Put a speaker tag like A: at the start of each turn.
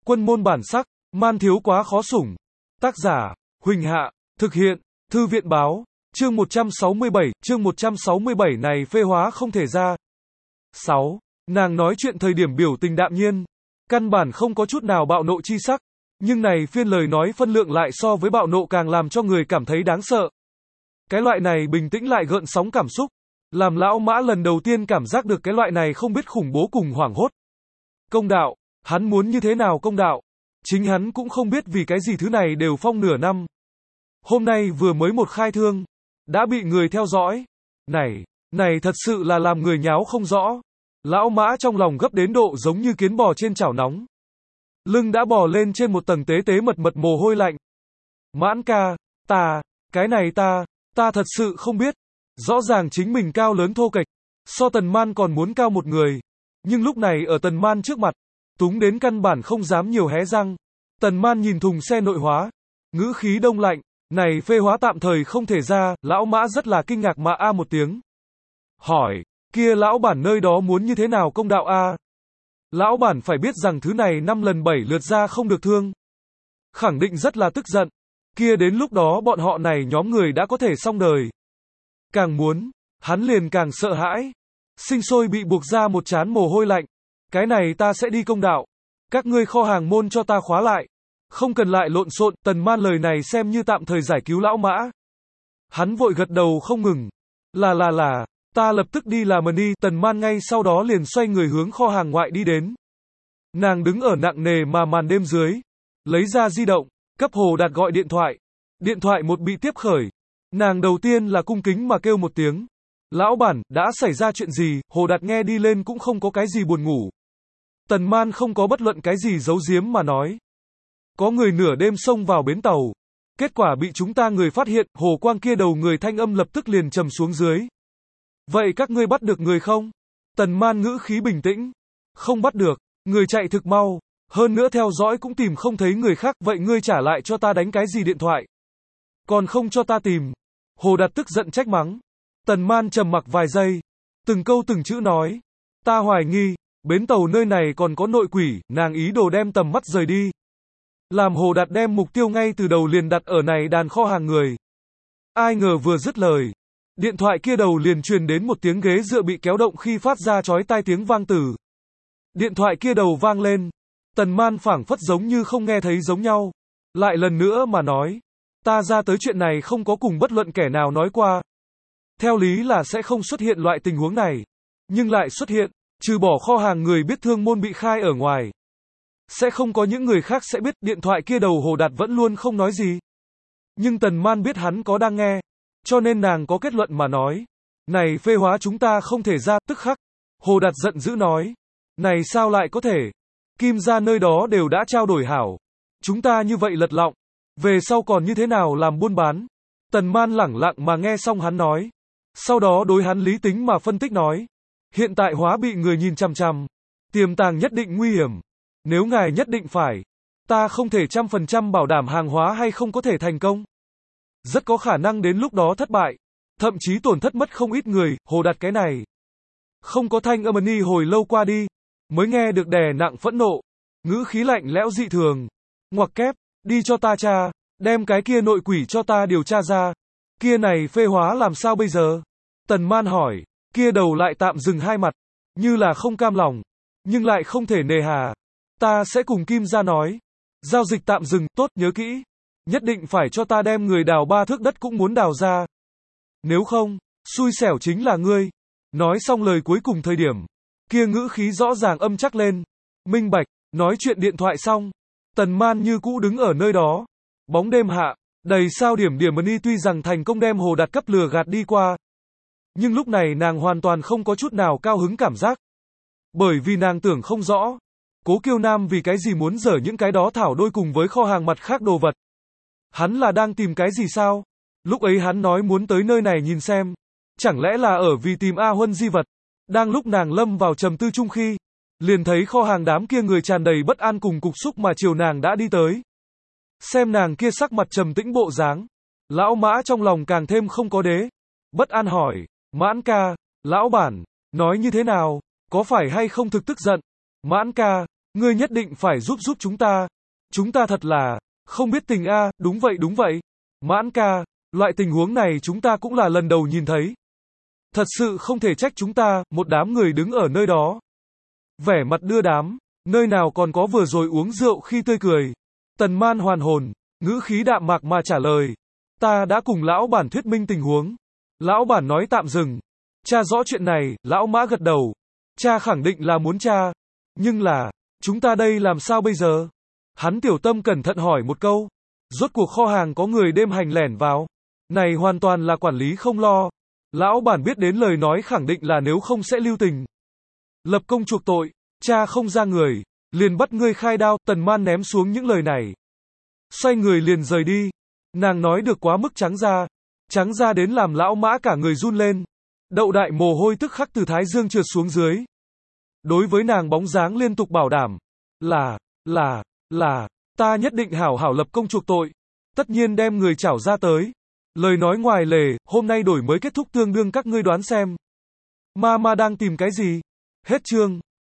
A: Quân môn bản sắc, man thiếu quá khó sủng. Tác giả, Huỳnh Hạ, thực hiện, Thư viện báo, chương 167 này phê hóa không thể ra. 6. Nàng nói chuyện thời điểm biểu tình đạm nhiên, căn bản không có chút nào bạo nộ chi sắc, nhưng này phiên lời nói phân lượng lại so với bạo nộ càng làm cho người cảm thấy đáng sợ. Cái loại này bình tĩnh lại gợn sóng cảm xúc, làm lão Mã lần đầu tiên cảm giác được cái loại này không biết khủng bố cùng hoảng hốt. Công đạo, hắn muốn như thế nào công đạo? Chính hắn cũng không biết vì cái gì thứ này đều phong nửa năm. Hôm nay vừa mới một khai thương, đã bị người theo dõi. Này thật sự là làm người nháo không rõ. Lão Mã trong lòng gấp đến độ giống như kiến bò trên chảo nóng. Lưng đã bò lên trên một tầng tế tế mật mồ hôi lạnh. Mãn ca, cái này ta thật sự không biết. Rõ ràng chính mình cao lớn thô kệch, so Tần Man còn muốn cao một người. Nhưng lúc này ở Tần Man trước mặt, túng đến căn bản không dám nhiều hé răng. Tần Man nhìn thùng xe nội hóa, ngữ khí đông lạnh, này phê hóa tạm thời không thể ra, lão Mã rất là kinh ngạc mà a một tiếng. Hỏi, kia lão bản nơi đó muốn như thế nào công đạo a? Lão bản phải biết rằng thứ này 5 lần 7 lượt ra không được thương. Khẳng định rất là tức giận. Kia đến lúc đó bọn họ này nhóm người đã có thể xong đời. Càng muốn, hắn liền càng sợ hãi. Sinh sôi bị buộc ra một trán mồ hôi lạnh. Cái này ta sẽ đi công đạo. Các ngươi kho hàng môn cho ta khóa lại. Không cần lại lộn xộn, Tần Man lời này xem như tạm thời giải cứu lão Mã. Hắn vội gật đầu không ngừng. Là, ta lập tức đi làm đi. Tần Man ngay sau đó liền xoay người hướng kho hàng ngoại đi đến. Nàng đứng ở nặng nề mà màn đêm dưới. Lấy ra di động, cấp Hồ Đạt gọi điện thoại. Điện thoại một bị tiếp khởi. Nàng đầu tiên là cung kính mà kêu một tiếng. Lão bản, đã xảy ra chuyện gì? Hồ Đạt nghe đi lên cũng không có cái gì buồn ngủ. Tần Man không có bất luận cái gì giấu giếm mà nói. Có người nửa đêm xông vào bến tàu. Kết quả bị chúng ta người phát hiện, Hồ Quang kia đầu người thanh âm lập tức liền trầm xuống dưới. Vậy các ngươi bắt được người không? Tần Man ngữ khí bình tĩnh. Không bắt được, người chạy thực mau. Hơn nữa theo dõi cũng tìm không thấy người khác, vậy ngươi trả lại cho ta đánh cái gì điện thoại? Còn không cho ta tìm. Hồ Đạt tức giận trách mắng. Tần Man trầm mặc vài giây. Từng câu từng chữ nói. Ta hoài nghi, bến tàu nơi này còn có nội quỷ, nàng ý đồ đem tầm mắt rời đi. Làm Hồ Đạt đem mục tiêu ngay từ đầu liền đặt ở này đàn kho hàng người. Ai ngờ vừa dứt lời. Điện thoại kia đầu liền truyền đến một tiếng ghế dựa bị kéo động khi phát ra chói tai tiếng vang tử. Điện thoại kia đầu vang lên. Tần Man phảng phất giống như không nghe thấy giống nhau. Lại lần nữa mà nói. Ta ra tới chuyện này không có cùng bất luận kẻ nào nói qua. Theo lý là sẽ không xuất hiện loại tình huống này. Nhưng lại xuất hiện, trừ bỏ kho hàng người biết thương môn bị khai ở ngoài. Sẽ không có những người khác sẽ biết. Điện thoại kia đầu Hồ Đạt vẫn luôn không nói gì. Nhưng Tần Man biết hắn có đang nghe. Cho nên nàng có kết luận mà nói. Này phê hóa chúng ta không thể ra, tức khắc. Hồ Đạt giận dữ nói. Này sao lại có thể? Kim gia nơi đó đều đã trao đổi hảo. Chúng ta như vậy lật lọng. Về sau còn như thế nào làm buôn bán? Tần Man lẳng lặng mà nghe xong hắn nói. Sau đó đối hắn lý tính mà phân tích nói. Hiện tại hóa bị người nhìn chằm chằm. Tiềm tàng nhất định nguy hiểm. Nếu ngài nhất định phải. Ta không thể 100% bảo đảm hàng hóa hay không có thể thành công. Rất có khả năng đến lúc đó thất bại. Thậm chí tổn thất mất không ít người. Hồ Đạt cái này. Không có thanh âm ni hồi lâu qua đi. Mới nghe được đè nặng phẫn nộ. Ngữ khí lạnh lẽo dị thường. Ngoặc kép. Đi cho ta tra. Đem cái kia nội quỷ cho ta điều tra ra. Kia này phê hóa làm sao bây giờ? Tần Man hỏi. Kia đầu lại tạm dừng hai mặt. Như là không cam lòng. Nhưng lại không thể nề hà. Ta sẽ cùng Kim gia nói. Giao dịch tạm dừng, tốt, nhớ kỹ. Nhất định phải cho ta đem người đào 3 thước đất cũng muốn đào ra. Nếu không, xui xẻo chính là ngươi. Nói xong lời cuối cùng thời điểm. Kia ngữ khí rõ ràng âm chắc lên. Minh bạch, nói chuyện điện thoại xong. Tần Man như cũ đứng ở nơi đó. Bóng đêm hạ, đầy sao điểm ni tuy rằng thành công đem Hồ Đạt cấp lừa gạt đi qua. Nhưng lúc này nàng hoàn toàn không có chút nào cao hứng cảm giác. Bởi vì nàng tưởng không rõ. Cố Kiêu Nam vì cái gì muốn dở những cái đó thảo đôi cùng với kho hàng mặt khác đồ vật. Hắn là đang tìm cái gì sao? Lúc ấy hắn nói muốn tới nơi này nhìn xem. Chẳng lẽ là ở vì tìm A Huân di vật? Đang lúc nàng lâm vào trầm tư chung khi. Liền thấy kho hàng đám kia người tràn đầy bất an cùng cục xúc mà chiều nàng đã đi tới. Xem nàng kia sắc mặt trầm tĩnh bộ dáng. Lão Mã trong lòng càng thêm không có đế. Bất an hỏi. Mãn ca, lão bản, nói như thế nào? Có phải hay không thực tức giận? Mãn ca, Ngươi nhất định phải giúp chúng ta. Chúng ta thật là không biết tình a, đúng vậy. Mãn ca, loại tình huống này chúng ta cũng là lần đầu nhìn thấy. Thật sự không thể trách chúng ta, một đám người đứng ở nơi đó. Vẻ mặt đưa đám, nơi nào còn có vừa rồi uống rượu khi tươi cười. Tần Man hoàn hồn, ngữ khí đạm mạc mà trả lời. Ta đã cùng lão bản thuyết minh tình huống. Lão bản nói tạm dừng. Tra rõ chuyện này, lão Mã gật đầu. Cha khẳng định là muốn tra. Nhưng là, chúng ta đây làm sao bây giờ? Hắn tiểu tâm cẩn thận hỏi một câu. Rốt cuộc kho hàng có người đêm hành lẻn vào. Này hoàn toàn là quản lý không lo. Lão bản biết đến lời nói khẳng định là nếu không sẽ lưu tình. Lập công chuộc tội, cha không ra người, liền bắt ngươi khai đao. Tần Man ném xuống những lời này. Xoay người liền rời đi. Nàng nói được quá mức trắng ra đến làm lão Mã cả người run lên. Đậu đại mồ hôi tức khắc từ thái dương trượt xuống dưới. Đối với nàng bóng dáng liên tục bảo đảm. Là, ta nhất định hảo lập công chuộc tội. Tất nhiên đem người chảo ra tới. Lời nói ngoài lề, hôm nay đổi mới kết thúc tương đương các ngươi đoán xem. Ma đang tìm cái gì? Hết chương.